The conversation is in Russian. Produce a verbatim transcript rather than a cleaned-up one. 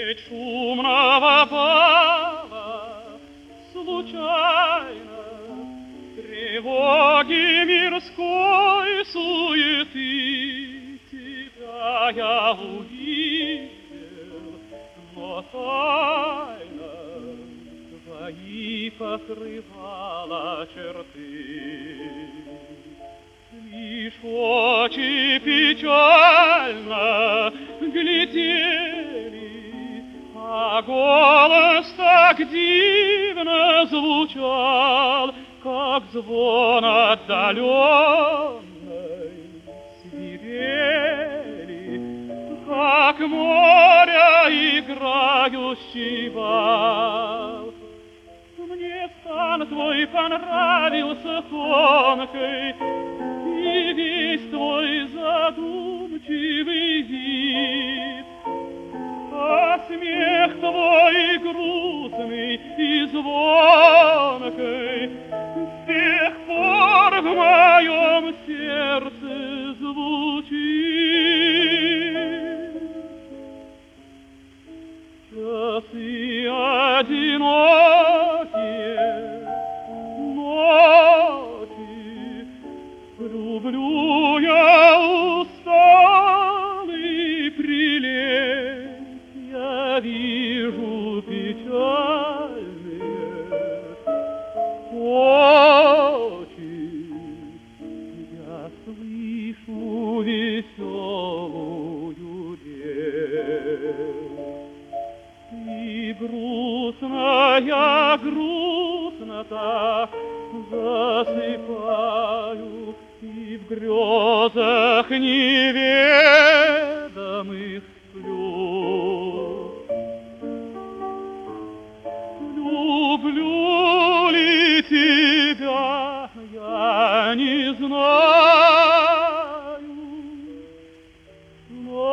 Средь шумного бала случайно тревоги мирской суеты тебя я увидел, но тайна твои покрывала черты. Лишь очи печально глядели, а голос так дивно звучал, как звон отдаленной свирели, как море играющий вал. Мне стан твой понравился тонкой, и весь твой задумчивый вид, а смех твой грустный и звонкой с тех пор в моем сердце звучит. Часы одинокие, ночи, люблю я усталый прилет, я вижу печальные очи, я слышу веселую речь. И грустно я, грустно так засыпаю, и в грезах неведомых сплю. Люблю ли тебя, я не знаю, но